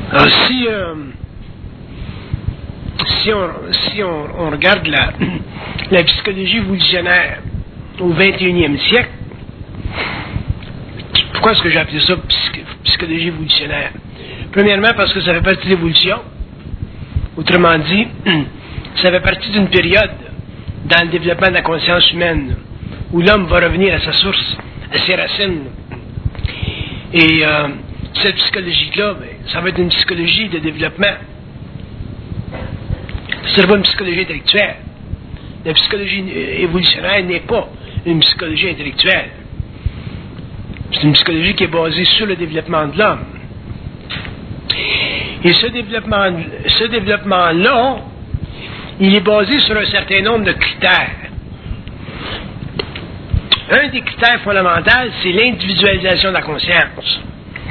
Alors, si on regarde la psychologie évolutionnaire au 21e siècle, pourquoi est-ce que j'ai appelé ça psychologie évolutionnaire? Premièrement, parce que ça fait partie de l'évolution. Autrement dit, ça fait partie d'une période dans le développement de la conscience humaine où l'homme va revenir à sa source, à ses racines. Et cette psychologie-là, ça va être une psychologie de développement. Ce ne sera pas une psychologie intellectuelle. La psychologie évolutionnaire n'est pas une psychologie intellectuelle. C'est une psychologie qui est basée sur le développement de l'homme. Et ce développement-là, il est basé sur un certain nombre de critères. Un des critères fondamentaux, c'est l'individualisation de la conscience.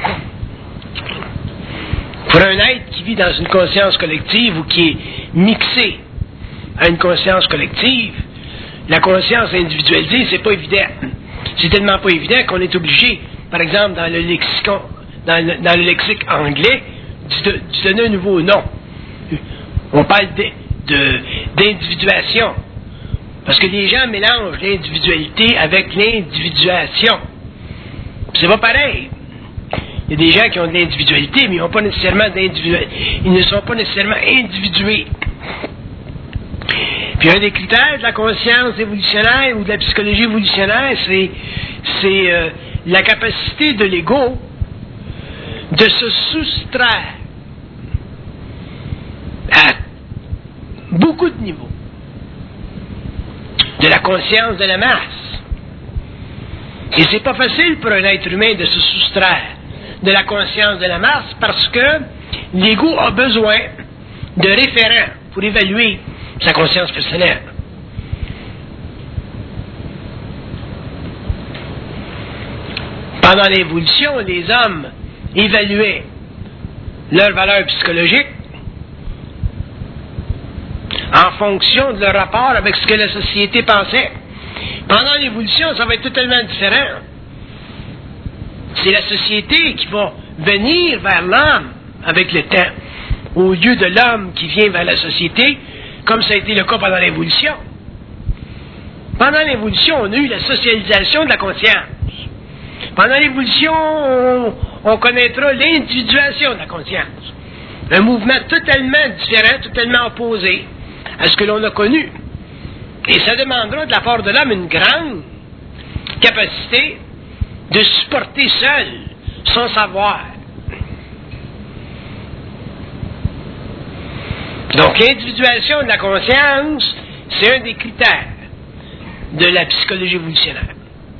Pour un être qui vit dans une conscience collective ou qui est mixé à une conscience collective, la conscience individualisée, c'est pas évident. C'est tellement pas évident qu'on est obligé, par exemple, dans le lexique anglais, de donner un nouveau nom. On parle d'individuation. Parce que les gens mélangent l'individualité avec l'individuation. C'est pas pareil. Il y a des gens qui ont de l'individualité, mais ils ne sont pas nécessairement individués. Puis un des critères de la conscience évolutionnaire ou de la psychologie évolutionnaire, c'est la capacité de l'ego de se soustraire à beaucoup de niveaux de la conscience de la masse. Et c'est pas facile pour un être humain de se soustraire de la conscience de la masse parce que l'ego a besoin de référents pour évaluer sa conscience personnelle. Pendant l'évolution, les hommes évaluaient leur valeur psychologique en fonction de leur rapport avec ce que la société pensait. Pendant l'évolution, ça va être totalement différent. C'est la société qui va venir vers l'homme avec le temps, au lieu de l'homme qui vient vers la société, comme ça a été le cas pendant l'évolution. Pendant l'évolution, on a eu la socialisation de la conscience. Pendant l'évolution, on connaîtra l'individuation de la conscience. Un mouvement totalement différent, totalement opposé à ce que l'on a connu. Et ça demandera de la part de l'homme une grande capacité de supporter seul son savoir. Donc l'individuation de la conscience, c'est un des critères de la psychologie évolutionnaire.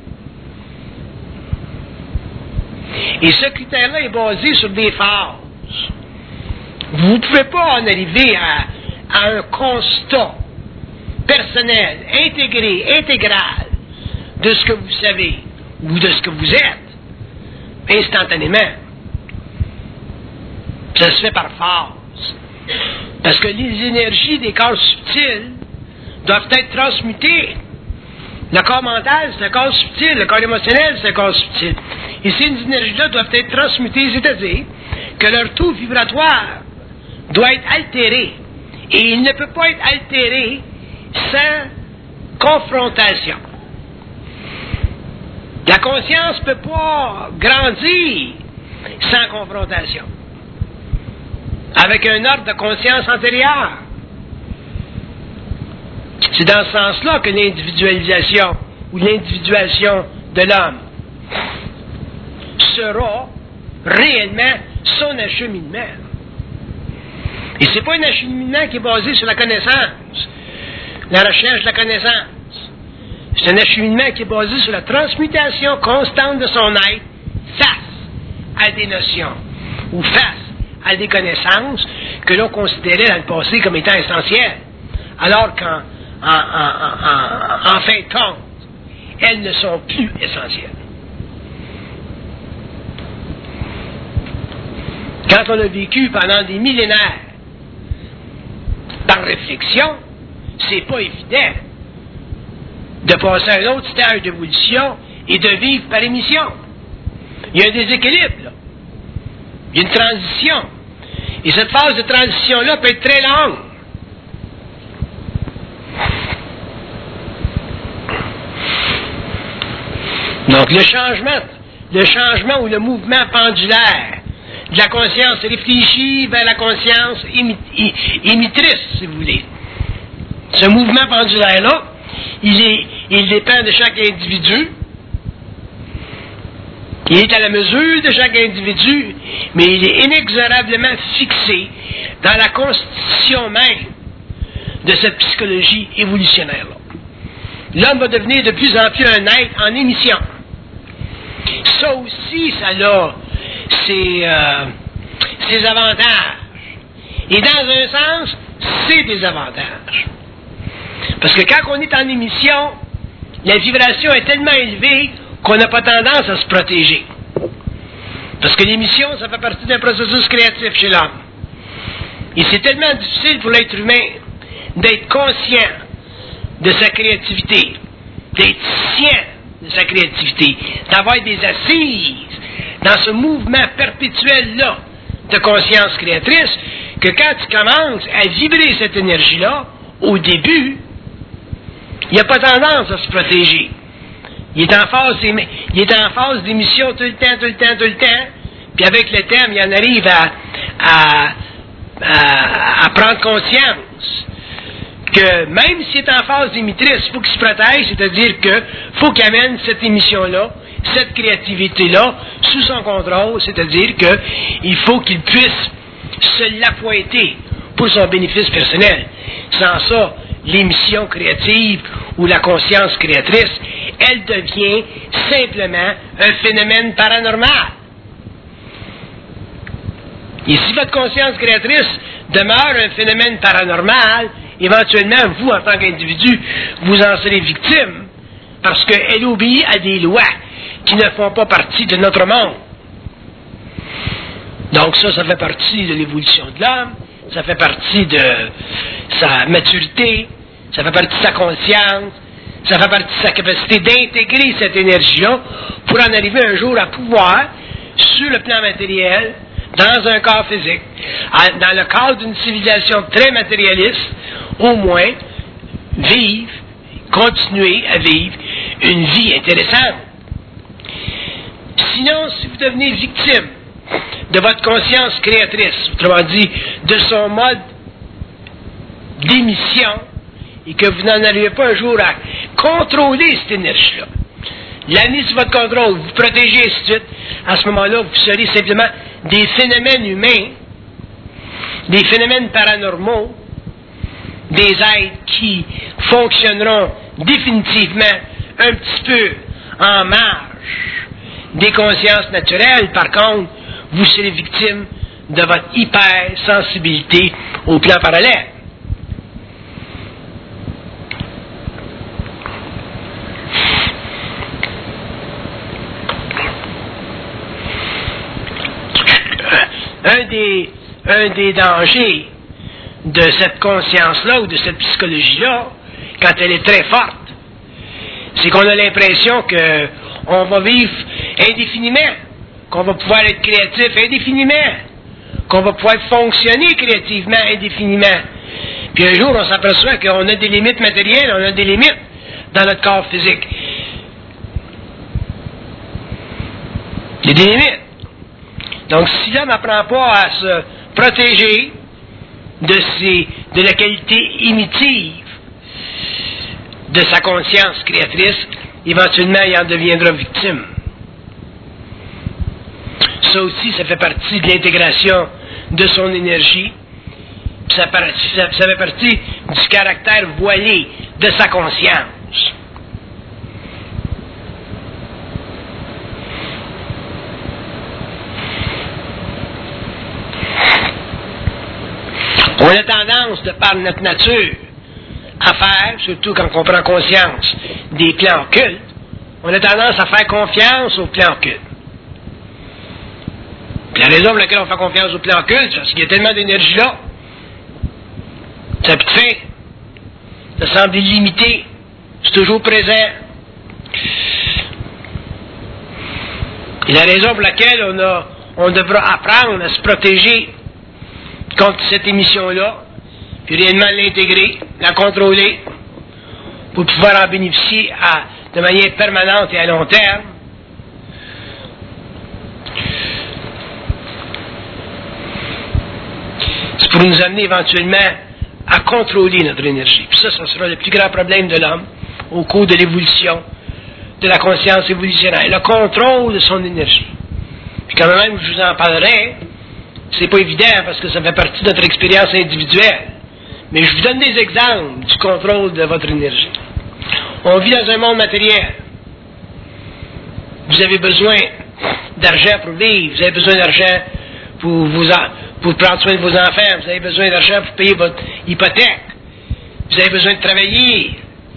Et ce critère-là est basé sur des phases. Vous ne pouvez pas en arriver à un constat personnel, intégré, intégral de ce que vous savez ou de ce que vous êtes instantanément. Ça se fait par phase. Parce que les énergies des corps subtils doivent être transmutées. Le corps mental, c'est un corps subtil. Le corps émotionnel, c'est un corps subtil. Et ces énergies-là doivent être transmutées, c'est-à-dire que leur taux vibratoire doit être altéré. Et il ne peut pas être altéré sans confrontation. La conscience ne peut pas grandir sans confrontation. Avec un ordre de conscience antérieur. C'est dans ce sens-là que l'individualisation ou l'individuation de l'homme sera réellement son acheminement. Et ce n'est pas un acheminement qui est basé sur la connaissance, la recherche de la connaissance. C'est un acheminement qui est basé sur la transmutation constante de son être face à des notions ou face à des connaissances que l'on considérait dans le passé comme étant essentielles, alors qu'en fin de compte, elles ne sont plus essentielles. Quand on a vécu pendant des millénaires par réflexion, c'est pas évident de passer à un autre stage d'évolution et de vivre par émission. Il y a un déséquilibre, là. Il y a une transition. Et cette phase de transition-là peut être très longue. Donc le changement ou le mouvement pendulaire de la conscience réfléchie vers la conscience émettrice, si vous voulez. Ce mouvement pendulaire-là, il dépend de chaque individu. Il est à la mesure de chaque individu, mais il est inexorablement fixé dans la constitution même de cette psychologie évolutionnaire-là. L'homme va devenir de plus en plus un être en émission. Ça aussi, ça a ses avantages. Et dans un sens, c'est des avantages. Parce que quand on est en émission, la vibration est tellement élevée qu'on n'a pas tendance à se protéger. Parce que l'émission, ça fait partie d'un processus créatif chez l'homme. Et c'est tellement difficile pour l'être humain d'être conscient de sa créativité, d'être sien de sa créativité, d'avoir des assises dans ce mouvement perpétuel-là de conscience créatrice, que quand tu commences à vibrer cette énergie-là, au début, il n'y a pas tendance à se protéger. Il est en phase d'émission tout le temps, puis avec le temps, il en arrive à prendre conscience que même s'il est en phase d'émettrice, il faut qu'il se protège, c'est-à-dire qu'il faut qu'il amène cette émission-là, cette créativité-là, sous son contrôle, c'est-à-dire qu'il faut qu'il puisse se l'appointer pour son bénéfice personnel. Sans ça, l'émission créative ou la conscience créatrice, elle devient simplement un phénomène paranormal. Et si votre conscience créatrice demeure un phénomène paranormal, éventuellement, vous, en tant qu'individu, vous en serez victime, parce qu'elle obéit à des lois qui ne font pas partie de notre monde. Donc ça fait partie de l'évolution de l'homme, ça fait partie de sa maturité, ça fait partie de sa conscience, ça fait partie de sa capacité d'intégrer cette énergie-là pour en arriver un jour à pouvoir, sur le plan matériel, dans un corps physique, dans le cadre d'une civilisation très matérialiste, au moins, continuer à vivre une vie intéressante. Sinon, si vous devenez victime de votre conscience créatrice, autrement dit, de son mode d'émission, et que vous n'en arrivez pas un jour à contrôler cette énergie-là, l'amener sous votre contrôle, vous protéger, ainsi de suite, à ce moment-là, vous serez simplement des phénomènes humains, des phénomènes paranormaux, des êtres qui fonctionneront définitivement un petit peu en marge des consciences naturelles. Par contre, vous serez victime de votre hypersensibilité au plan parallèle. Un des dangers de cette conscience-là ou de cette psychologie-là, quand elle est très forte, c'est qu'on a l'impression qu'on va vivre indéfiniment, qu'on va pouvoir être créatif indéfiniment, qu'on va pouvoir fonctionner créativement indéfiniment. Puis un jour, on s'aperçoit qu'on a des limites matérielles, on a des limites dans notre corps physique. Il y a des limites. Donc, si l'homme n'apprend pas à se protéger de la qualité émettive de sa conscience créatrice, éventuellement, il en deviendra victime. Ça aussi, ça fait partie de l'intégration de son énergie. Ça fait partie du caractère voilé de sa conscience. On a tendance, de par notre nature, à faire, surtout quand on prend conscience des plans occultes, on a tendance à faire confiance aux plans occultes. Puis la raison pour laquelle on fait confiance aux plans occultes, c'est parce qu'il y a tellement d'énergie là. Ça peut te faire. Ça semble illimité. C'est toujours présent. Et la raison pour laquelle on devra apprendre à se protéger contre cette émission-là, puis réellement l'intégrer, la contrôler, pour pouvoir en bénéficier de manière permanente et à long terme. C'est pour nous amener éventuellement à contrôler notre énergie. Puis ça sera le plus grand problème de l'homme au cours de l'évolution de la conscience évolutionnaire, le contrôle de son énergie. Puis quand même, je vous en parlerai, c'est pas évident parce que ça fait partie de notre expérience individuelle. Mais je vous donne des exemples du contrôle de votre énergie. On vit dans un monde matériel. Vous avez besoin d'argent pour vivre, vous avez besoin d'argent pour prendre soin de vos enfants, vous avez besoin d'argent pour payer votre hypothèque, vous avez besoin de travailler.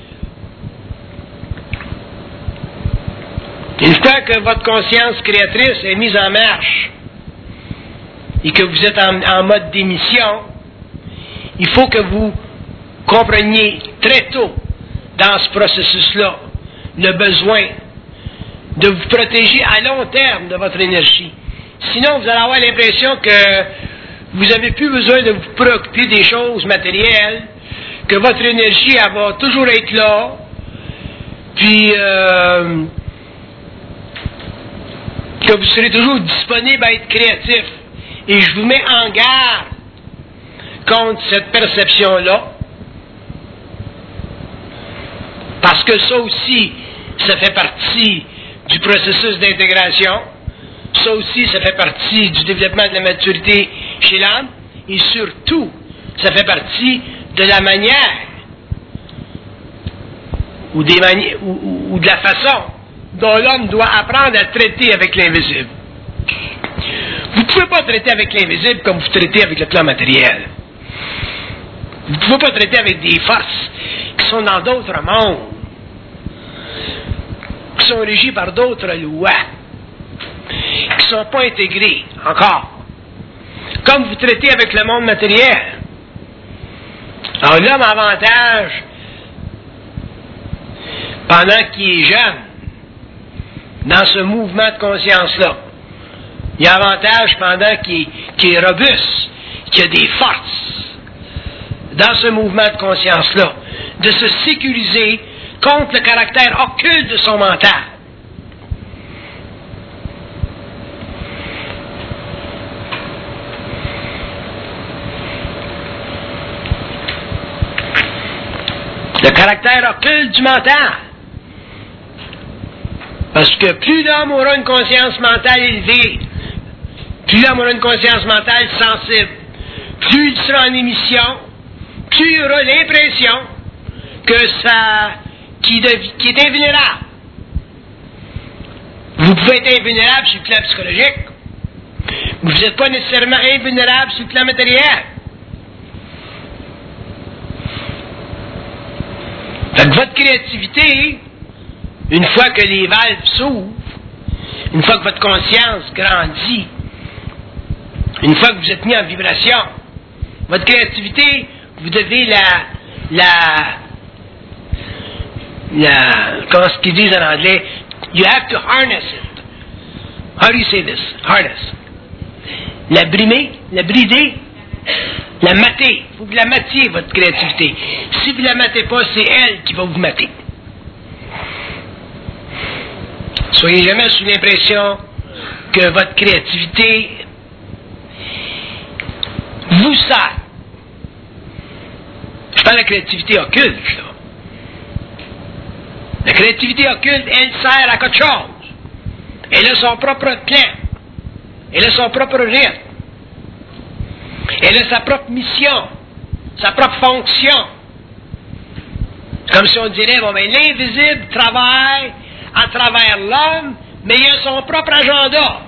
Une fois que votre conscience créatrice est mise en marche et que vous êtes en mode d'émission, il faut que vous compreniez très tôt dans ce processus-là le besoin de vous protéger à long terme de votre énergie. Sinon, vous allez avoir l'impression que vous n'avez plus besoin de vous préoccuper des choses matérielles, que votre énergie, elle va toujours être là, puis que vous serez toujours disponible à être créatif. Et je vous mets en garde contre cette perception-là, parce que ça aussi, ça fait partie du processus d'intégration, ça aussi, ça fait partie du développement de la maturité chez l'âme, et surtout, ça fait partie de la manière ou de la façon dont l'homme doit apprendre à traiter avec l'invisible. Vous ne pouvez pas traiter avec l'invisible comme vous traitez avec le plan matériel. Vous ne pouvez pas traiter avec des forces qui sont dans d'autres mondes, qui sont régies par d'autres lois, qui ne sont pas intégrées encore, comme vous traitez avec le monde matériel. Alors l'homme a avantage, pendant qu'il est jeune, dans ce mouvement de conscience-là. Il y a avantage pendant qu'il est robuste, qu'il y a des forces dans ce mouvement de conscience-là, de se sécuriser contre le caractère occulte de son mental. Le caractère occulte du mental. Parce que plus l'homme aura une conscience mentale élevée, plus l'homme aura une conscience mentale sensible, plus il sera en émission, plus il aura l'impression qu'il est invulnérable. Vous pouvez être invulnérable sur le plan psychologique, mais vous n'êtes pas nécessairement invulnérable sur le plan matériel. Fait que votre créativité, une fois que les valves s'ouvrent, une fois que votre conscience grandit, une fois que vous êtes mis en vibration, votre créativité, vous devez comment est-ce qu'ils disent en anglais? You have to harness it. How do you say this? Harness. La brimer, la brider, la mater. Il faut que vous la matiez, votre créativité. Si vous ne la matez pas, c'est elle qui va vous mater. Soyez jamais sous l'impression que votre créativité vous sert. Je parle de la créativité occulte, là. La créativité occulte, elle sert à quelque chose. Elle a son propre plan. Elle a son propre rythme. Elle a sa propre mission, sa propre fonction. C'est comme si on dirait, bon, ben, l'invisible travaille à travers l'homme, mais il a son propre agenda.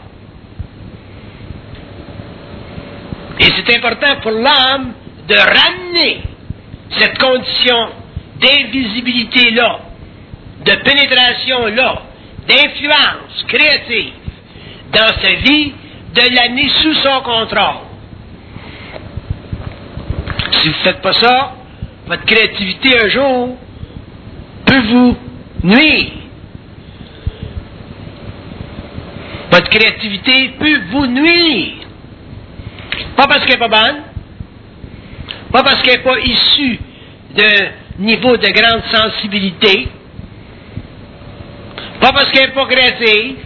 Et c'est important pour l'homme de ramener cette condition d'invisibilité-là, de pénétration-là, d'influence créative dans sa vie, de l'amener sous son contrôle. Si vous ne faites pas ça, votre créativité un jour peut vous nuire. Votre créativité peut vous nuire. Pas parce qu'elle n'est pas bonne, pas parce qu'elle n'est pas issue d'un niveau de grande sensibilité, pas parce qu'elle n'est pas créative,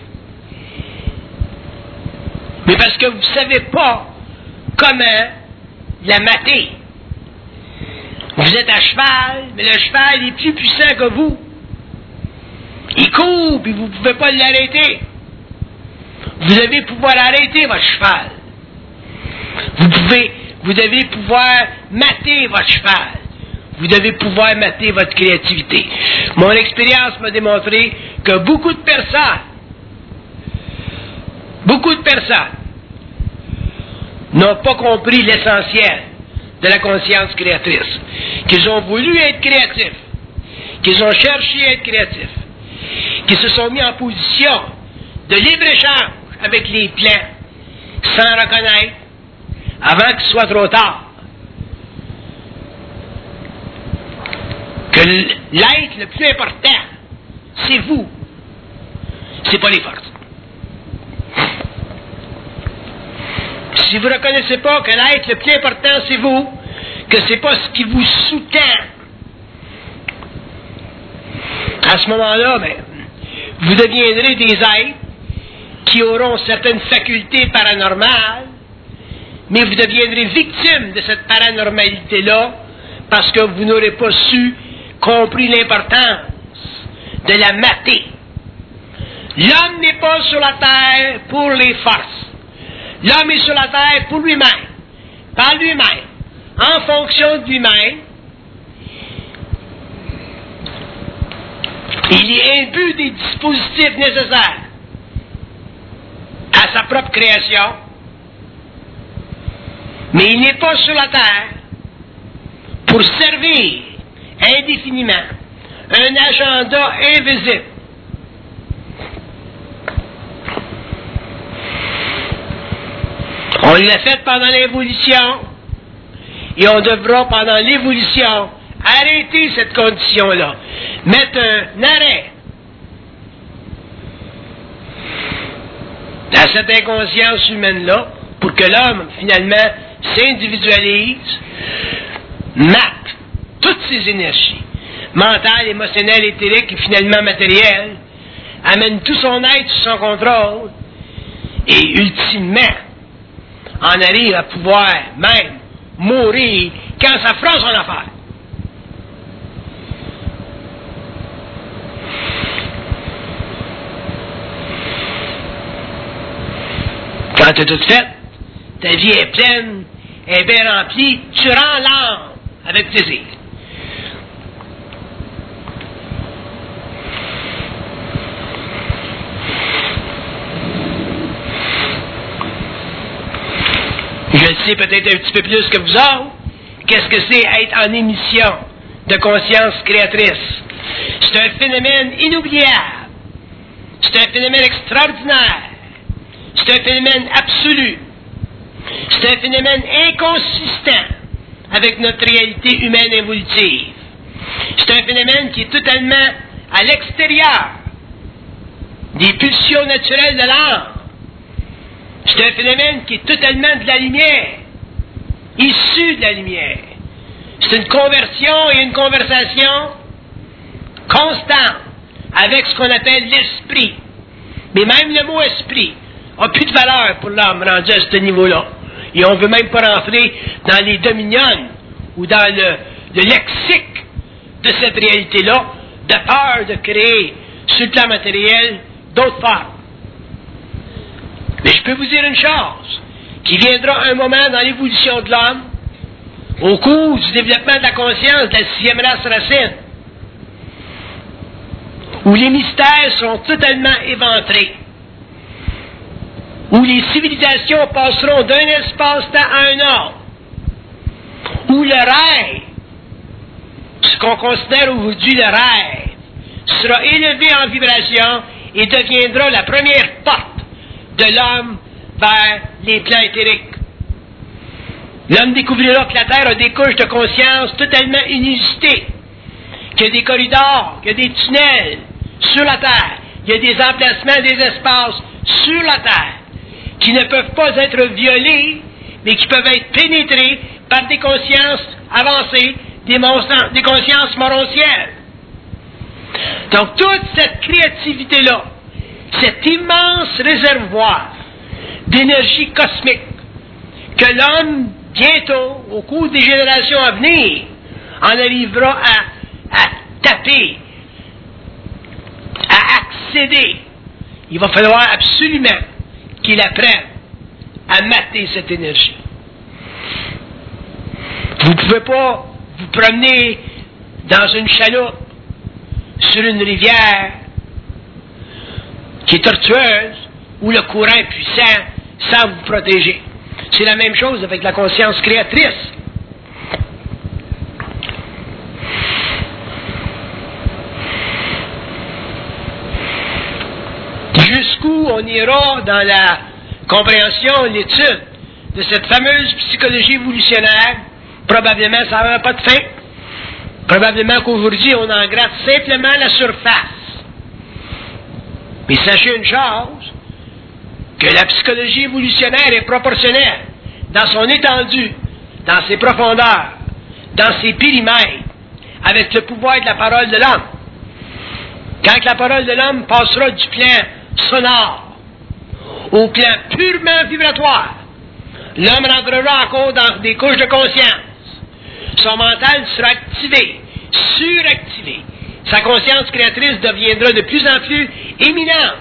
mais parce que vous ne savez pas comment la mater. Vous êtes à cheval, mais le cheval est plus puissant que vous. Il court, puis vous ne pouvez pas l'arrêter. Vous devez pouvoir arrêter votre cheval. Vous devez pouvoir mater votre cheval. Vous devez pouvoir mater votre créativité. Mon expérience m'a démontré que beaucoup de personnes n'ont pas compris l'essentiel de la conscience créatrice. Qu'ils ont voulu être créatifs, qu'ils ont cherché à être créatifs, qu'ils se sont mis en position de libre-échange avec les plans, sans reconnaître, avant qu'il soit trop tard, que l'être le plus important, c'est vous, c'est pas les forces. Si vous ne reconnaissez pas que l'être le plus important, c'est vous, que c'est pas ce qui vous sous-tend, à ce moment-là, vous deviendrez des êtres qui auront certaines facultés paranormales, mais vous deviendrez victimes de cette paranormalité-là parce que vous n'aurez pas compris l'importance de la mater. L'homme n'est pas sur la terre pour les forces. L'homme est sur la terre pour lui-même, par lui-même, en fonction de lui-même. Il est imbu des dispositifs nécessaires à sa propre création, mais il n'est pas sur la terre pour servir indéfiniment un agenda invisible. On l'a fait pendant l'évolution et on devra pendant l'évolution arrêter cette condition-là, mettre un arrêt à cette inconscience humaine-là pour que l'homme, finalement, s'individualise, mate toutes ses énergies, mentales, émotionnelles, éthériques et finalement matérielles, amène tout son être sous son contrôle et ultimement en arrive à pouvoir même mourir quand ça fera son affaire. Quand tu as tout fait, ta vie est pleine, est bien remplie, tu rends l'âme avec plaisir. Je le sais peut-être un petit peu plus que vous autres. Qu'est-ce que c'est être en émission de conscience créatrice? C'est un phénomène inoubliable. C'est un phénomène extraordinaire. C'est un phénomène absolu. C'est un phénomène inconsistant avec notre réalité humaine évolutive. C'est un phénomène qui est totalement à l'extérieur des pulsions naturelles de l'âme. C'est un phénomène qui est totalement de la lumière, issu de la lumière. C'est une conversion et une conversation constante avec ce qu'on appelle l'esprit. Mais même le mot esprit n'a plus de valeur pour l'homme rendu à ce niveau-là. Et on ne veut même pas rentrer dans les dominions ou dans le lexique de cette réalité-là, de peur de créer sur le plan matériel d'autres formes. Mais je peux vous dire une chose, qu'il viendra un moment dans l'évolution de l'homme, au cours du développement de la conscience de la 6e race racine, où les mystères sont totalement éventrés, où les civilisations passeront d'un espace-temps à un autre, où le rêve, ce qu'on considère aujourd'hui le rêve, sera élevé en vibration et deviendra la première porte de l'homme vers les plans éthériques. L'homme découvrira que la Terre a des couches de conscience totalement inusitées, qu'il y a des corridors, qu'il y a des tunnels sur la Terre, il y a des emplacements des espaces sur la Terre qui ne peuvent pas être violés, mais qui peuvent être pénétrés par des consciences avancées des consciences morontielles. Donc, toute cette créativité-là, cet immense réservoir d'énergie cosmique que l'homme, bientôt, au cours des générations à venir, en arrivera à taper, à accéder, il va falloir absolument qu'il apprenne à mater cette énergie. Vous ne pouvez pas vous promener dans une chaloupe sur une rivière qui est tortueuse, où le courant est puissant, sans vous protéger. C'est la même chose avec la conscience créatrice. Jusqu'où on ira dans la compréhension, l'étude de cette fameuse psychologie évolutionnaire, probablement ça n'aura pas de fin. Probablement qu'aujourd'hui, on en gratte simplement la surface. Mais sachez une chose, que la psychologie évolutionnaire est proportionnelle dans son étendue, dans ses profondeurs, dans ses périmètres, avec le pouvoir de la parole de l'homme. Quand la parole de l'homme passera du plan sonore au plan purement vibratoire, l'homme rentrera encore dans des couches de conscience. Son mental sera activé, suractivé. Sa conscience créatrice deviendra de plus en plus imminente.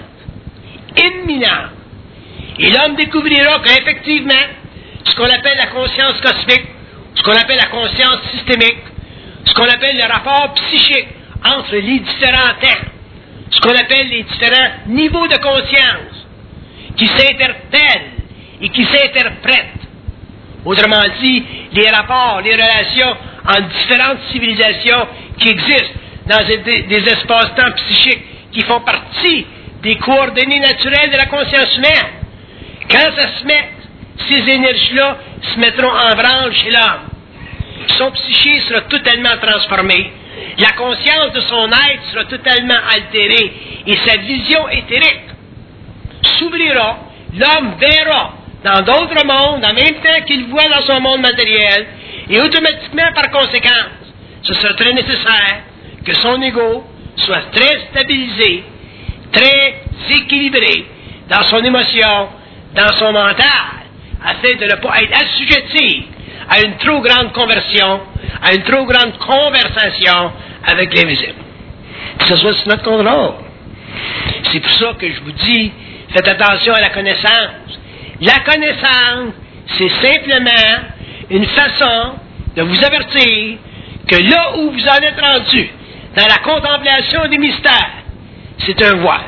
Et l'homme découvrira qu'effectivement, ce qu'on appelle la conscience cosmique, ce qu'on appelle la conscience systémique, ce qu'on appelle le rapport psychique entre les différents temps, ce qu'on appelle les différents niveaux de conscience, qui s'interpellent et qui s'interprètent. Autrement dit, les rapports, les relations entre différentes civilisations qui existent dans des espaces-temps psychiques qui font partie des coordonnées naturelles de la conscience humaine. Quand ça se met, ces énergies-là se mettront en branle chez l'homme. Son psyché sera totalement transformé. La conscience de son être sera totalement altérée et sa vision éthérique s'ouvrira. L'homme verra dans d'autres mondes en même temps qu'il voit dans son monde matériel et automatiquement par conséquence, ce sera très nécessaire que son ego soit très stabilisé, très équilibré dans son émotion, dans son mental, afin de ne pas être assujetti à une trop grande conversion, à une trop grande conversation avec l'invisible. Que ce soit sous notre contrôle. C'est pour ça que je vous dis, faites attention à la connaissance. La connaissance, c'est simplement une façon de vous avertir que là où vous en êtes rendu, dans la contemplation des mystères, c'est un voile.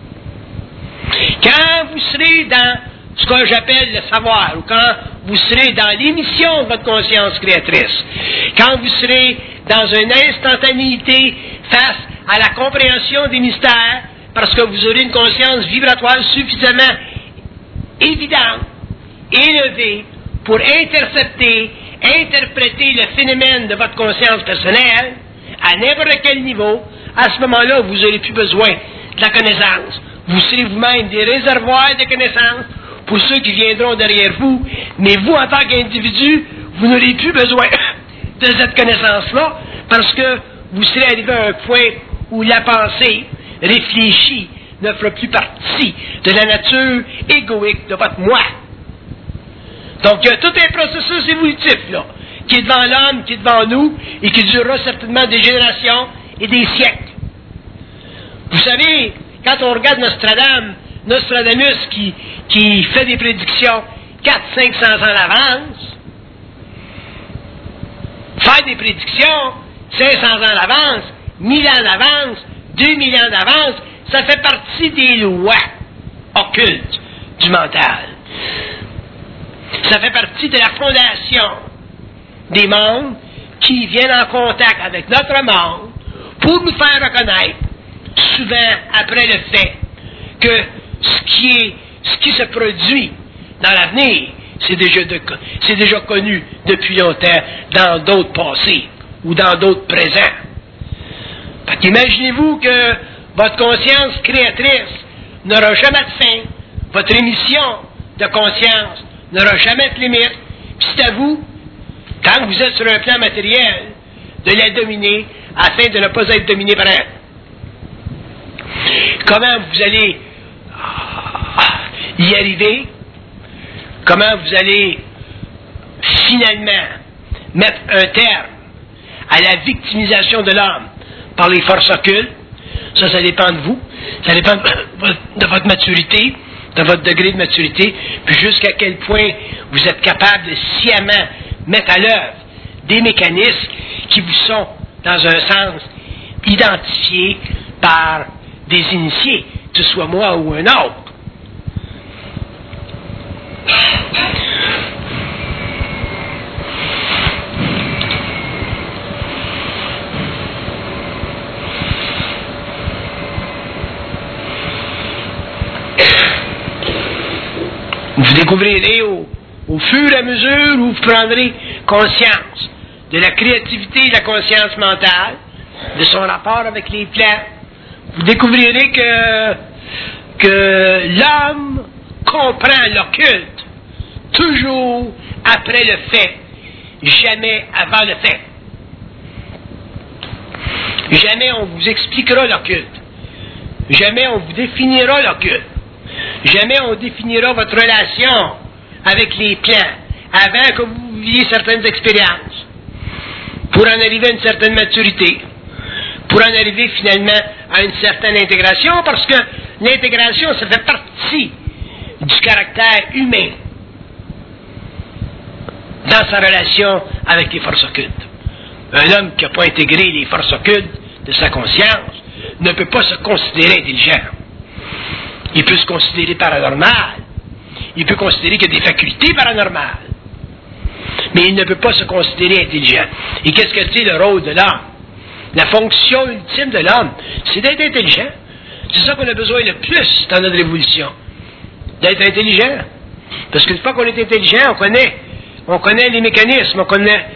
Quand vous serez dans ce que j'appelle le savoir, ou quand vous serez dans l'émission de votre conscience créatrice, quand vous serez dans une instantanéité face à la compréhension des mystères, parce que vous aurez une conscience vibratoire suffisamment évidente, élevée, pour intercepter, interpréter le phénomène de votre conscience personnelle, à n'importe quel niveau, à ce moment-là, vous n'aurez plus besoin de la connaissance. Vous serez vous-même des réservoirs de connaissances pour ceux qui viendront derrière vous, mais vous, en tant qu'individu, vous n'aurez plus besoin de cette connaissance-là, parce que vous serez arrivé à un point où la pensée réfléchie ne fera plus partie de la nature égoïque de votre moi. Donc, il y a tout un processus évolutif, là, qui est devant l'homme, qui est devant nous, et qui durera certainement des générations et des siècles. Vous savez, quand on regarde Nostradamus qui fait des prédictions 400-500 ans d'avance, faire des prédictions 500 ans d'avance, 1000 ans d'avance, 2000 ans d'avance, ça fait partie des lois occultes du mental. Ça fait partie de la fondation des mondes qui viennent en contact avec notre monde pour nous faire reconnaître, souvent après le fait, que ce qui se produit dans l'avenir, c'est déjà connu depuis longtemps dans d'autres passés ou dans d'autres présents. Fait qu'imaginez-vous que votre conscience créatrice n'aura jamais de fin, votre émission de conscience n'aura jamais de limite, puis c'est à vous quand vous êtes sur un plan matériel, de la dominer afin de ne pas être dominé par elle. Comment vous allez y arriver? Comment vous allez finalement mettre un terme à la victimisation de l'homme par les forces occultes? Ça dépend de vous. Ça dépend de votre maturité, de votre degré de maturité, puis jusqu'à quel point vous êtes capable de sciemment mettre à l'œuvre des mécanismes qui vous sont, dans un sens, identifiés par des initiés, que ce soit moi ou un autre. Vous découvrirez au fur et à mesure où vous prendrez conscience de la créativité et de la conscience mentale, de son rapport avec les plans. Vous découvrirez que l'homme comprend l'occulte toujours après le fait, jamais avant le fait. Jamais on vous expliquera l'occulte. Jamais on vous définira l'occulte. Jamais on définira votre relation avec les plans avant que vous viviez certaines expériences, pour en arriver à une certaine maturité, pour en arriver finalement à une certaine intégration, parce que l'intégration, ça fait partie du caractère humain dans sa relation avec les forces occultes. Un homme qui n'a pas intégré les forces occultes de sa conscience ne peut pas se considérer intelligent. Il peut se considérer paranormal. Il peut considérer qu'il y a des facultés paranormales. Mais il ne peut pas se considérer intelligent. Et qu'est-ce que c'est le rôle de l'homme? La fonction ultime de l'homme, c'est d'être intelligent. C'est ça qu'on a besoin le plus dans notre évolution. D'être intelligent. Parce qu'une fois qu'on est intelligent, on connaît les mécanismes, on connaît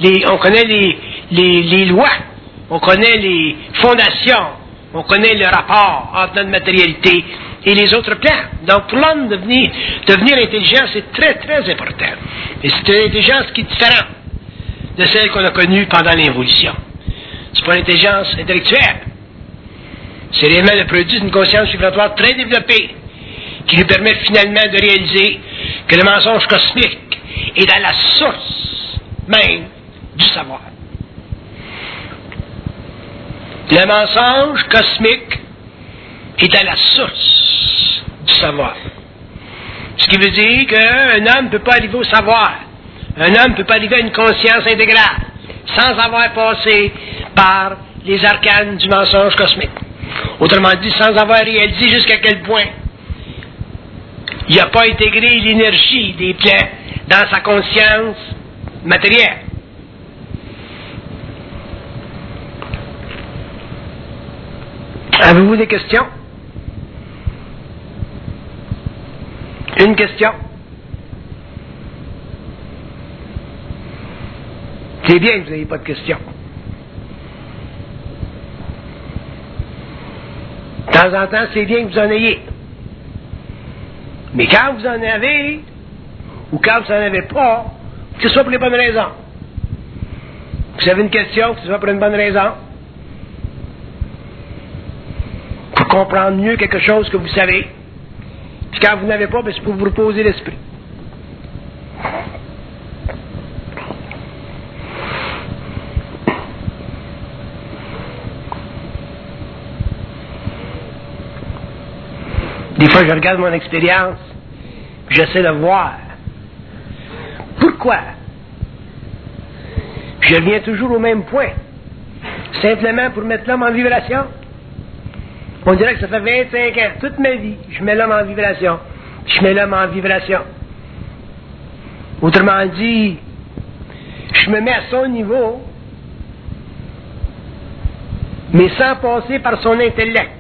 les lois, on connaît les fondations, on connaît le rapport entre notre matérialité et les autres plans. Donc, pour l'homme, devenir intelligent, c'est très, très important. Et c'est une intelligence qui est différente de celle qu'on a connue pendant l'évolution. C'est pas une intelligence intellectuelle. C'est réellement le produit d'une conscience vibratoire très développée qui lui permet finalement de réaliser que le mensonge cosmique est dans la source même du savoir. Le mensonge cosmique est à la source du savoir. Ce qui veut dire qu'un homme ne peut pas arriver au savoir. Un homme ne peut pas arriver à une conscience intégrale sans avoir passé par les arcanes du mensonge cosmique. Autrement dit, sans avoir réalisé jusqu'à quel point il n'a pas intégré l'énergie des plans dans sa conscience matérielle. Avez-vous des questions? Une question? C'est bien que vous n'ayez pas de questions. De temps en temps, c'est bien que vous en ayez. Mais quand vous en avez, ou quand vous n'en avez pas, que ce soit pour les bonnes raisons. Vous avez une question, que ce soit pour une bonne raison. Pour comprendre mieux quelque chose que vous savez. Puis quand vous n'avez pas, c'est pour vous reposer l'esprit. Des fois, je regarde mon expérience, j'essaie de voir pourquoi je viens toujours au même point, simplement pour mettre l'homme en vibration. On dirait que ça fait 25 ans, toute ma vie, je mets l'homme en vibration, je mets l'homme en vibration. Autrement dit, je me mets à son niveau, mais sans passer par son intellect,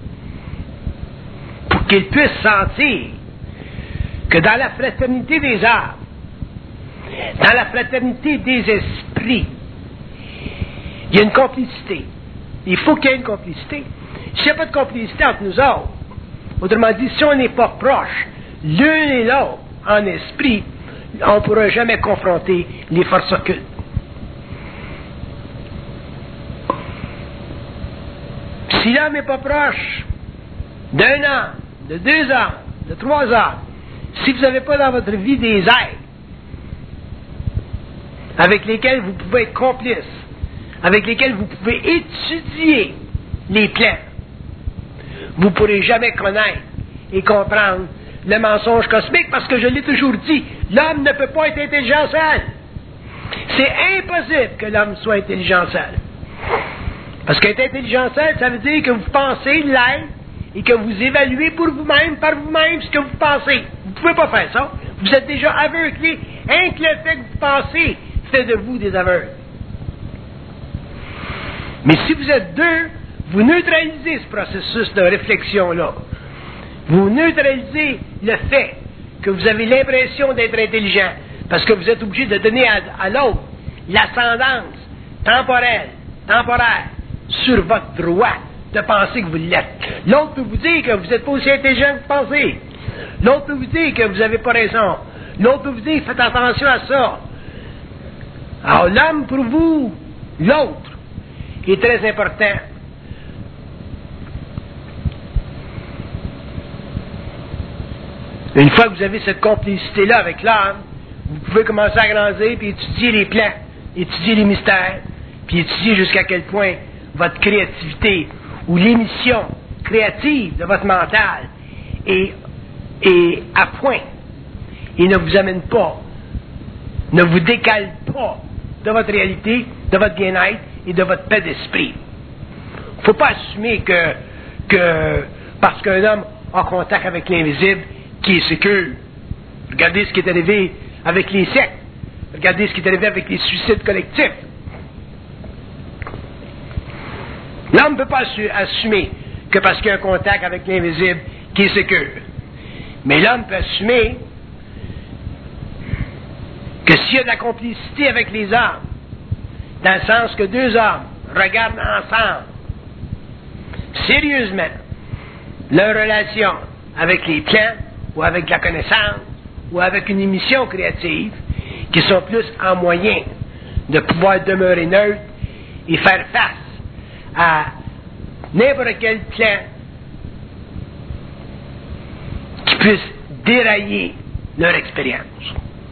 pour qu'il puisse sentir que dans la fraternité des âmes, dans la fraternité des esprits, il y a une complicité. Il faut qu'il y ait une complicité. S'il n'y a pas de complicité entre nous autres, autrement dit, si on n'est pas proches l'un et l'autre en esprit, on ne pourra jamais confronter les forces occultes. Si l'homme n'est pas proche d'un an, de 2 ans, de 3 ans, si vous n'avez pas dans votre vie des aides avec lesquels vous pouvez être complice, avec lesquels vous pouvez étudier les plans, vous ne pourrez jamais connaître et comprendre le mensonge cosmique, parce que je l'ai toujours dit, l'homme ne peut pas être intelligent seul. C'est impossible que l'homme soit intelligent seul. Parce qu'être intelligent seul, ça veut dire que vous pensez l'être et que vous évaluez pour vous-même, par vous-même, ce que vous pensez. Vous ne pouvez pas faire ça. Vous êtes déjà aveuglé. Rien que le fait que vous pensez fait de vous des aveugles. Mais si vous êtes deux, vous neutralisez ce processus de réflexion-là. Vous neutralisez le fait que vous avez l'impression d'être intelligent, parce que vous êtes obligé de donner à l'autre l'ascendance temporelle, temporaire, sur votre droit de penser que vous l'êtes. L'autre peut vous dire que vous n'êtes pas aussi intelligent que vous pensez. L'autre peut vous dire que vous n'avez pas raison. L'autre peut vous dire, faites attention à ça. Alors l'homme, pour vous, l'autre, est très important. Une fois que vous avez cette complicité-là avec l'homme, vous pouvez commencer à grandir, puis étudier les plans, étudier les mystères, puis étudier jusqu'à quel point votre créativité ou l'émission créative de votre mental est à point et ne vous amène pas, ne vous décale pas de votre réalité, de votre bien-être et de votre paix d'esprit. Il ne faut pas assumer que parce qu'un homme a contact avec l'invisible, qui est sécure. Regardez ce qui est arrivé avec les sectes. Regardez ce qui est arrivé avec les suicides collectifs. L'homme ne peut pas assumer que parce qu'il y a un contact avec l'invisible, qui est sécure. Mais l'homme peut assumer que s'il y a de la complicité avec les hommes, dans le sens que 2 hommes regardent ensemble, sérieusement, leur relation avec les plans, ou avec la connaissance, ou avec une émission créative, qui sont plus en moyen de pouvoir demeurer neutre et faire face à n'importe quel plan qui puisse dérailler leur expérience.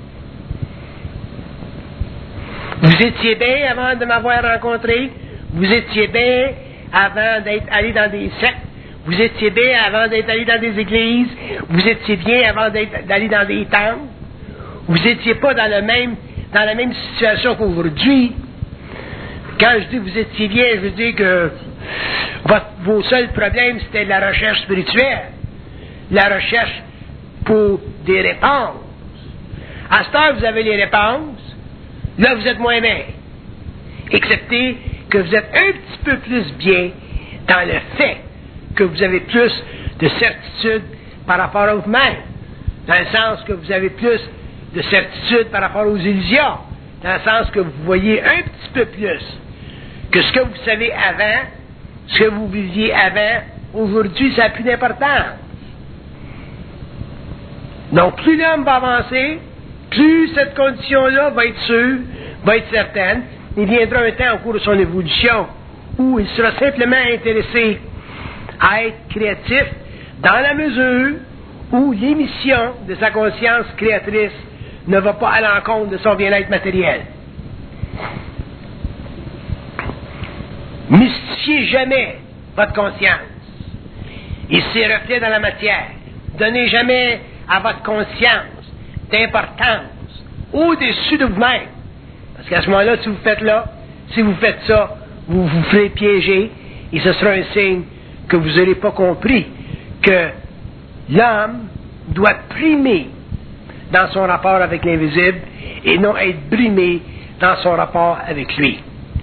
Vous étiez bien avant de m'avoir rencontré, vous étiez bien avant d'être allé dans des sectes, vous étiez bien avant d'être allé dans des églises, vous étiez bien avant d'aller dans des temples, vous n'étiez pas dans la même situation qu'aujourd'hui. Quand je dis vous étiez bien, je veux dire que vos seuls problèmes, c'était la recherche spirituelle, la recherche pour des réponses. À cette heure, vous avez les réponses, là, vous êtes moins bien. Excepté que vous êtes un petit peu plus bien dans le fait que vous avez plus de certitude par rapport à vous-même, dans le sens que vous avez plus de certitude par rapport aux illusions, dans le sens que vous voyez un petit peu plus que ce que vous savez avant, ce que vous viviez avant, aujourd'hui, ça n'a plus d'importance. Donc, plus l'homme va avancer, plus cette condition-là va être sûre, va être certaine. Il viendra un temps au cours de son évolution où il sera simplement intéressé à être créatif dans la mesure où l'émission de sa conscience créatrice ne va pas à l'encontre de son bien-être matériel. Mystifiez jamais votre conscience et ses reflets dans la matière. Donnez jamais à votre conscience d'importance au-dessus de vous-même. Parce qu'à ce moment-là, si vous faites ça, vous vous ferez piéger et ce sera un signe que vous n'aurez pas compris que l'homme doit primer dans son rapport avec l'invisible et non être brimé dans son rapport avec lui.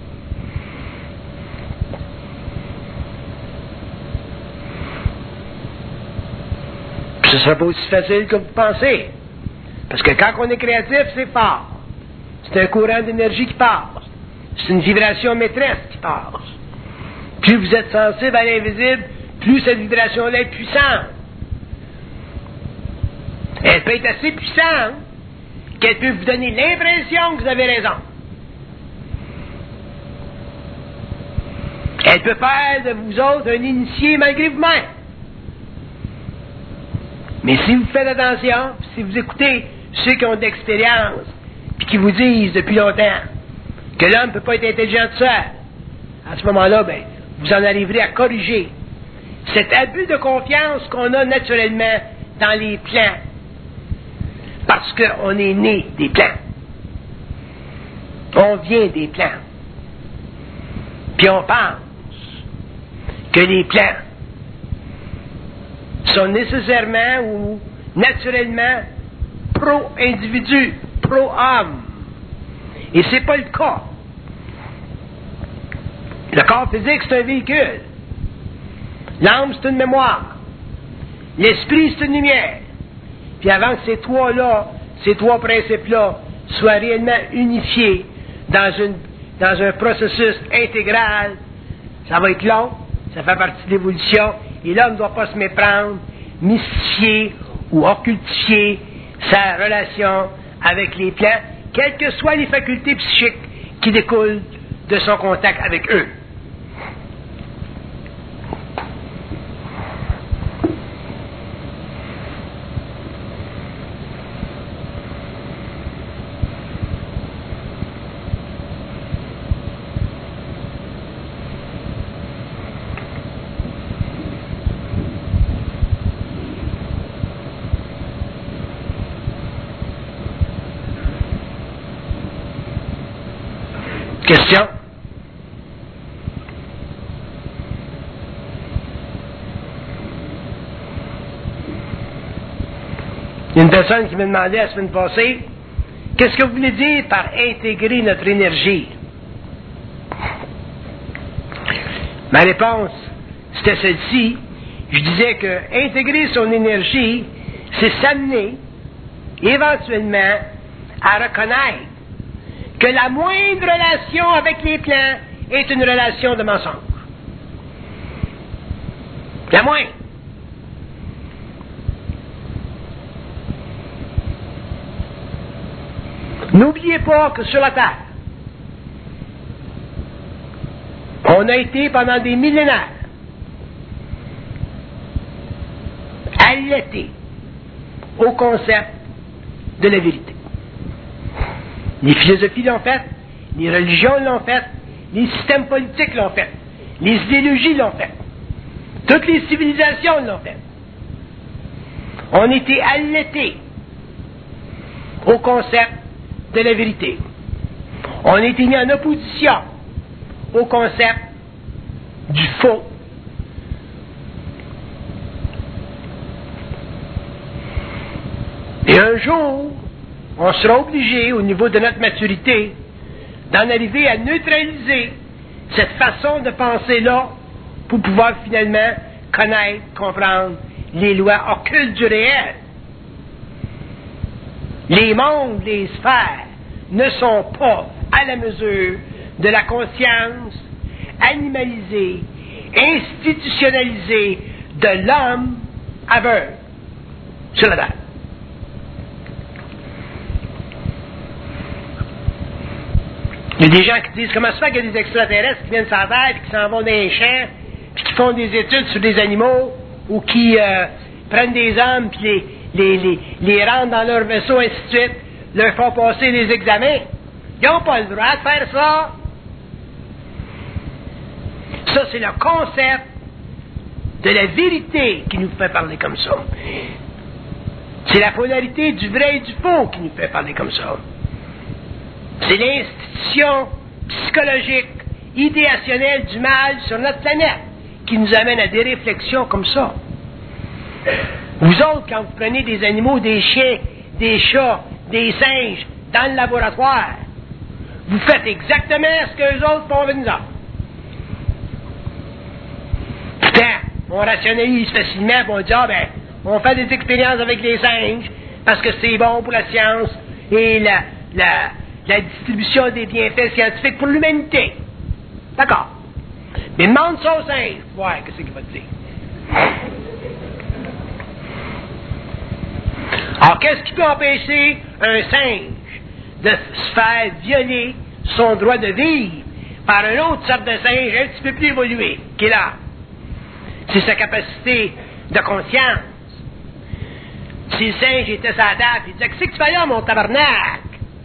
Ce ne sera pas aussi facile que vous pensez. Parce que quand on est créatif, c'est fort. C'est un courant d'énergie qui passe. C'est une vibration maîtresse qui passe. Plus vous êtes sensible à l'invisible, plus cette vibration-là est puissante. Elle peut être assez puissante qu'elle peut vous donner l'impression que vous avez raison. Elle peut faire de vous autres un initié malgré vous-même. Mais si vous faites attention, si vous écoutez ceux qui ont de l'expérience, puis qui vous disent depuis longtemps que l'homme ne peut pas être intelligent tout seul, à ce moment-là, ben, vous en arriverez à corriger cet abus de confiance qu'on a naturellement dans les plans, parce qu'on est né des plans. On vient des plans. Puis on pense que les plans sont nécessairement ou naturellement pro-individu, pro-homme. Et c'est pas le cas. Le corps physique, c'est un véhicule. L'âme, c'est une mémoire. L'esprit, c'est une lumière. Puis avant que ces trois principes-là, soient réellement unifiés dans un processus intégral, ça va être long, ça fait partie de l'évolution, et l'homme ne doit pas se méprendre, mystifier ou occultifier sa relation avec les plans, quelles que soient les facultés psychiques qui découlent de son contact avec eux. Question? Il y a une personne qui me demandait la semaine passée, qu'est-ce que vous voulez dire par intégrer notre énergie? Ma réponse, c'était celle-ci. Je disais que intégrer son énergie, c'est s'amener éventuellement à reconnaître que la moindre relation avec les plans est une relation de mensonge. La moindre. N'oubliez pas que sur la Terre, on a été pendant des millénaires allaités au concept de la vérité. Les philosophies l'ont fait, les religions l'ont fait, les systèmes politiques l'ont fait, les idéologies l'ont fait, toutes les civilisations l'ont fait. On était allaités au concept de la vérité. On était mis en opposition au concept du faux. Et un jour, on sera obligé, au niveau de notre maturité, d'en arriver à neutraliser cette façon de penser-là pour pouvoir finalement connaître, comprendre les lois occultes du réel. Les mondes, les sphères ne sont pas à la mesure de la conscience animalisée, institutionnalisée de l'homme aveugle sur la terre. Il y a des gens qui disent comment ça se fait qu'il y a des extraterrestres qui viennent sur la terre et qui s'en vont dans les champs puis qui font des études sur des animaux ou qui prennent des hommes puis les rentrent dans leur vaisseau, ainsi de suite, leur font passer des examens. Ils n'ont pas le droit de faire ça. Ça, c'est le concept de la vérité qui nous fait parler comme ça. C'est la polarité du vrai et du faux qui nous fait parler comme ça. C'est l'institution psychologique, idéationnelle du mal sur notre planète qui nous amène à des réflexions comme ça. Vous autres, quand vous prenez des animaux, des chiens, des chats, des singes, dans le laboratoire, vous faites exactement ce que les autres font avec nous autres. Pourtant, on rationalise facilement, et on dit, on fait des expériences avec les singes, parce que c'est bon pour la science et la distribution des bienfaits scientifiques pour l'humanité. D'accord. Mais demande ça aux singes, voir qu'est-ce qu'il va te dire. Alors, qu'est-ce qui peut empêcher un singe de se faire violer son droit de vivre par une autre sorte de singe un petit peu plus évolué, qui est là. C'est sa capacité de conscience. Si le singe était sa table, il disait, qu'est-ce que tu fais là, mon tabarnak?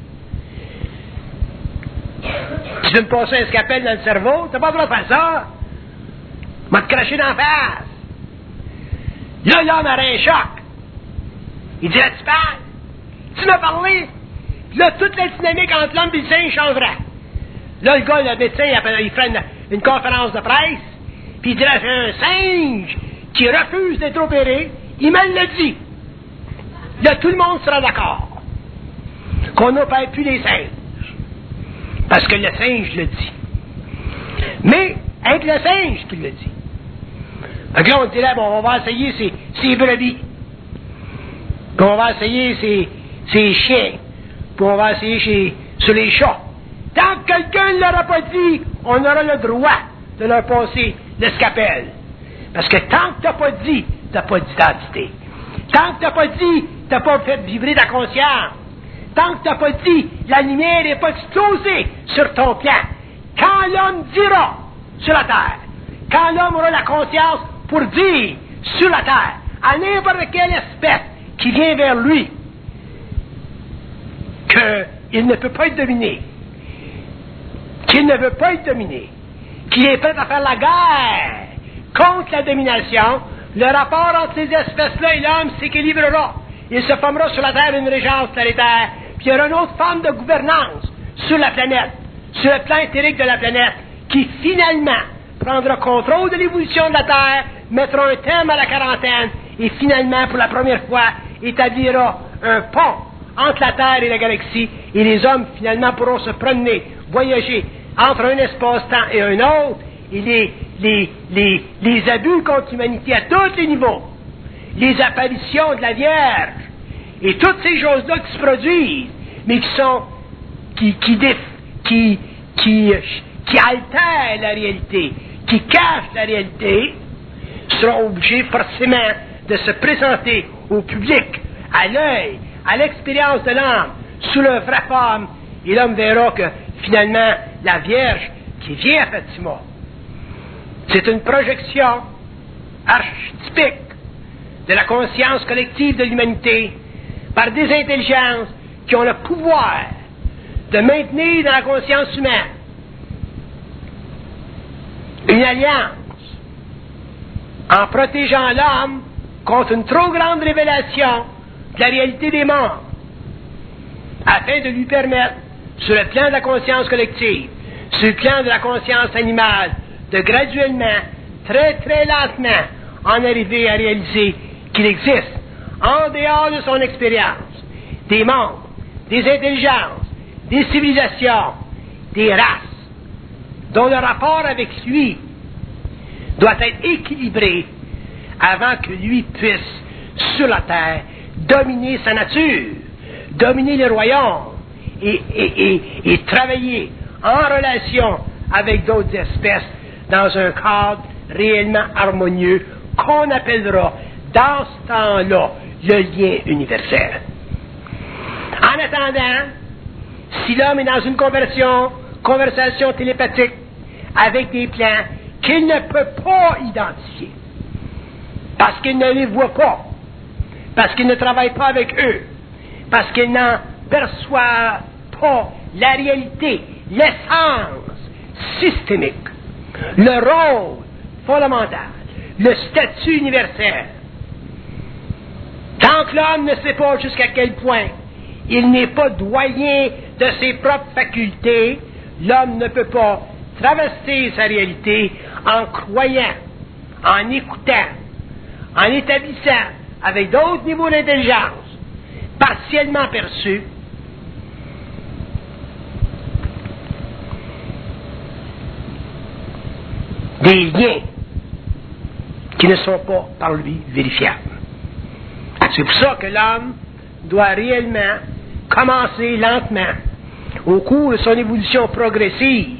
Tu veux me passer un scalpel dans le cerveau? T'as pas le droit de faire ça. M'a te craché dans la face. Là, l'homme aurait un choc. Il dirait, tu parles? Tu m'as parlé? Là, toute la dynamique entre l'homme et le singe changerait. Là, le gars, le médecin, il ferait une conférence de presse, puis il dirait, c'est un singe qui refuse d'être opéré, il me l'a dit. Là, tout le monde sera d'accord qu'on n'opère plus les singes. Parce que le singe le dit. Mais, avec le singe qui le dit. Donc là, on dirait, bon, on va essayer ces brebis. Puis on va essayer ces chiens. Puis on va essayer sur les chats. Tant que quelqu'un ne l'aura pas dit, on aura le droit de leur passer le scalpel. Parce que tant que tu n'as pas dit, tu n'as pas d'identité. Tant que tu n'as pas dit, tu n'as pas fait vibrer ta conscience. Tant que tu n'as pas dit, la lumière n'est pas explosée sur ton plan. Quand l'homme dira sur la terre, quand l'homme aura la conscience pour dire sur la terre, à n'importe quelle espèce qui vient vers lui, qu'il ne peut pas être dominé, qu'il ne veut pas être dominé, qu'il est prêt à faire la guerre contre la domination, le rapport entre ces espèces-là et l'homme s'équilibrera. Il se formera sur la Terre une régence planétaire, puis il y aura une autre forme de gouvernance sur la planète, sur le plan éthérique de la planète, qui finalement prendra contrôle de l'évolution de la Terre, mettra un terme à la quarantaine, et finalement, pour la première fois, établira un pont entre la Terre et la galaxie, et les hommes finalement pourront se promener, voyager entre un espace-temps et un autre, et les abus contre l'humanité à tous les niveaux, les apparitions de la Vierge, et toutes ces choses-là qui se produisent, mais qui altèrent la réalité, qui cachent la réalité, seront obligés forcément de se présenter au public, à l'œil, à l'expérience de l'homme, sous leur vraie forme, et l'homme verra que finalement la Vierge qui vient à Fatima, c'est une projection archétypique de la conscience collective de l'humanité par des intelligences qui ont le pouvoir de maintenir dans la conscience humaine une alliance en protégeant l'homme contre une trop grande révélation de la réalité des morts, afin de lui permettre, sur le plan de la conscience collective, sur le plan de la conscience animale, de graduellement, très très lentement, en arriver à réaliser qu'il existe, en dehors de son expérience, des mondes, des intelligences, des civilisations, des races, dont le rapport avec lui doit être équilibré avant que lui puisse, sur la terre, dominer sa nature, dominer les royaumes et travailler en relation avec d'autres espèces dans un cadre réellement harmonieux qu'on appellera dans ce temps-là le lien universel. En attendant, si l'homme est dans une conversation télépathique avec des plans qu'il ne peut pas identifier, parce qu'il ne les voit pas, parce qu'il ne travaille pas avec eux, parce qu'il n'en perçoit pas la réalité, l'essence systémique, le rôle fondamental, le statut universel. Tant que l'homme ne sait pas jusqu'à quel point il n'est pas doyen de ses propres facultés, l'homme ne peut pas traverser sa réalité en croyant, en écoutant, en établissant avec d'autres niveaux d'intelligence partiellement perçus des liens qui ne sont pas par lui vérifiables. C'est pour ça que l'homme doit réellement commencer lentement, au cours de son évolution progressive,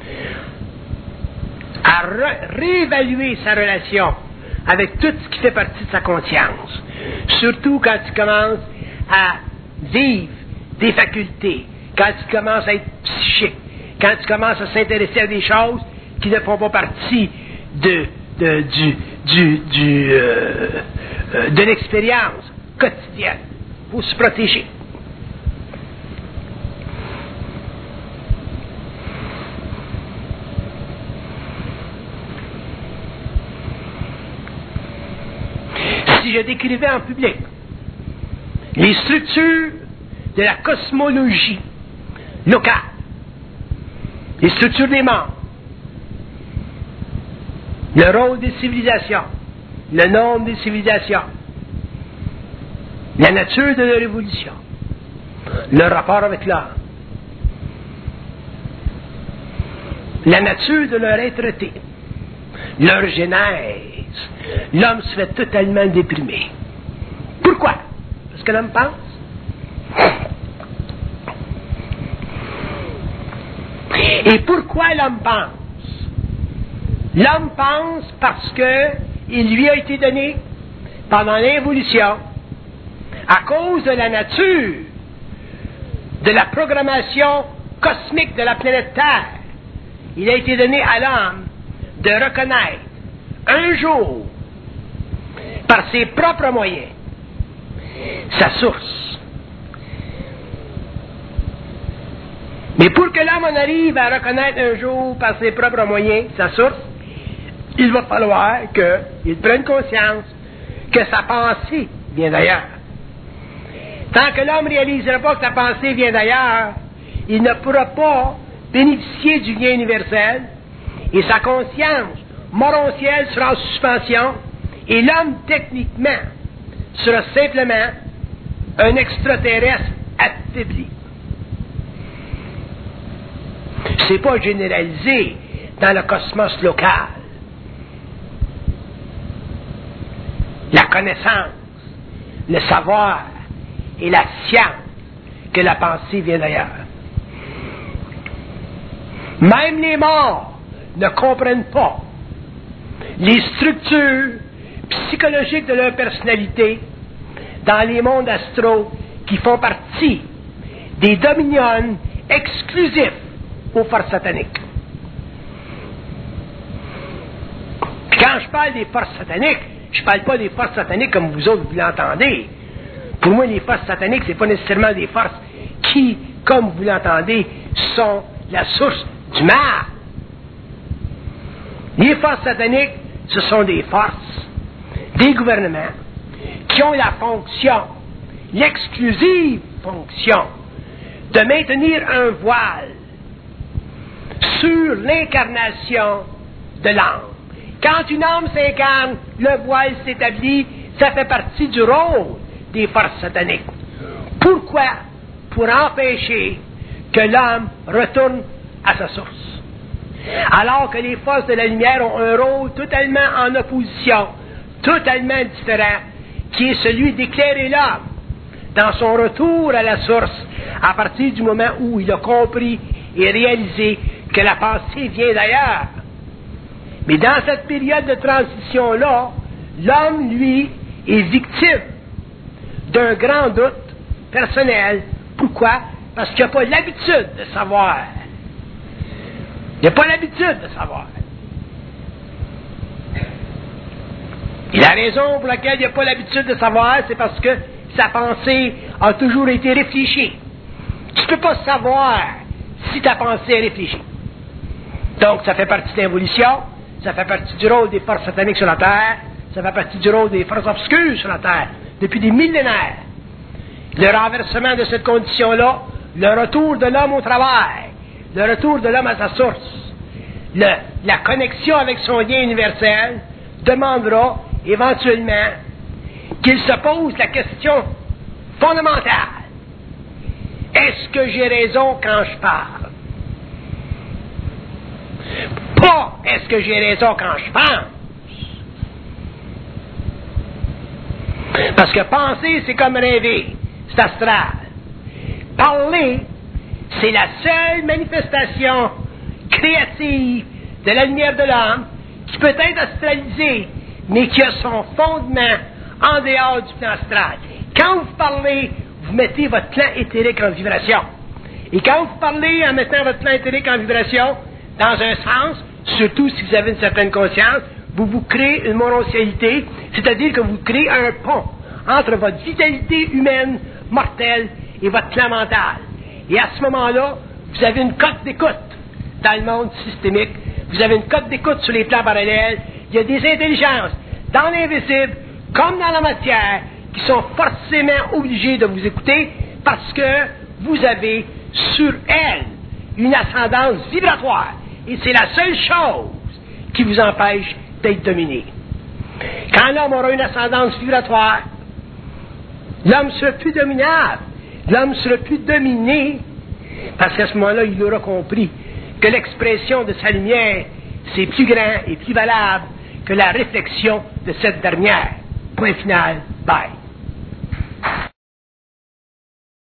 à réévaluer sa relation avec tout ce qui fait partie de sa conscience. Surtout quand tu commences à vivre des facultés quand tu commences à être psychique, quand tu commences à s'intéresser à des choses qui ne font pas partie de l'expérience quotidienne. Il faut se protéger. Si je décrivais en public les structures de la cosmologie locale, les structures des mondes, le rôle des civilisations, le nombre des civilisations, la nature de leur évolution, leur rapport avec l'homme, la nature de leur être-té, leur genèse, l'homme se fait totalement déprimer. Pourquoi? Parce que l'homme pense. Et pourquoi l'homme pense? L'homme pense parce que il lui a été donné, pendant l'évolution, à cause de la nature, de la programmation cosmique de la planète Terre, il a été donné à l'homme de reconnaître un jour, par ses propres moyens, sa source. Mais pour que l'homme en arrive à reconnaître un jour, par ses propres moyens, sa source, il va falloir qu'il prenne conscience que sa pensée vient d'ailleurs. Tant que l'homme ne réalisera pas que sa pensée vient d'ailleurs, il ne pourra pas bénéficier du bien universel et sa conscience morontielle sera en suspension et l'homme, techniquement, sera simplement un extraterrestre affaibli. C'est pas généralisé dans le cosmos local. La connaissance, le savoir et la science que la pensée vient d'ailleurs. Même les morts ne comprennent pas les structures psychologiques de leur personnalité dans les mondes astraux qui font partie des dominions exclusifs aux forces sataniques. Quand je parle des forces sataniques, je ne parle pas des forces sataniques comme vous autres vous l'entendez. Pour moi, les forces sataniques, ce n'est pas nécessairement des forces qui, comme vous l'entendez, sont la source du mal. Les forces sataniques, ce sont des forces, des gouvernements, qui ont la fonction, l'exclusive fonction, de maintenir un voile sur l'incarnation de l'âme. Quand une âme s'incarne, le voile s'établit, ça fait partie du rôle des forces sataniques. Pourquoi? Pour empêcher que l'homme retourne à sa source. Alors que les forces de la lumière ont un rôle totalement en opposition, totalement différent, qui est celui d'éclairer l'homme dans son retour à la source, à partir du moment où il a compris et réalisé que la pensée vient d'ailleurs. Mais dans cette période de transition-là, l'homme, lui, est victime d'un grand doute personnel. Pourquoi? Parce qu'il n'a pas l'habitude de savoir. Il n'a pas l'habitude de savoir. Et la raison pour laquelle il n'a pas l'habitude de savoir, c'est parce que sa pensée a toujours été réfléchie. Tu ne peux pas savoir si ta pensée est réfléchie. Donc, ça fait partie de l'évolution, ça fait partie du rôle des forces sataniques sur la Terre, ça fait partie du rôle des forces obscures sur la Terre, depuis des millénaires. Le renversement de cette condition-là, le retour de l'homme au travail, le retour de l'homme à sa source, la connexion avec son lien universel, demandera éventuellement qu'il se pose la question fondamentale. Est-ce que j'ai raison quand je parle? Pas est-ce que j'ai raison quand je pense? Parce que penser, c'est comme rêver, c'est astral. Parler, c'est la seule manifestation créative de la lumière de l'âme qui peut être astralisée, mais qui a son fondement en dehors du plan astral. Quand vous parlez, vous mettez votre plan éthérique en vibration. Et quand vous parlez en mettant votre plan éthérique en vibration, dans un sens, surtout si vous avez une certaine conscience, vous vous créez une mononcialité, c'est-à-dire que vous créez un pont entre votre vitalité humaine mortelle et votre plan mental. Et à ce moment-là, vous avez une cote d'écoute dans le monde systémique, vous avez une cote d'écoute sur les plans parallèles, il y a des intelligences dans l'invisible comme dans la matière qui sont forcément obligées de vous écouter parce que vous avez sur elles une ascendance vibratoire. Et c'est la seule chose qui vous empêche d'être dominé. Quand l'homme aura une ascendance vibratoire, l'homme sera plus dominable, l'homme sera plus dominé, parce qu'à ce moment-là, il aura compris que l'expression de sa lumière, c'est plus grand et plus valable que la réflexion de cette dernière. Point final, bye.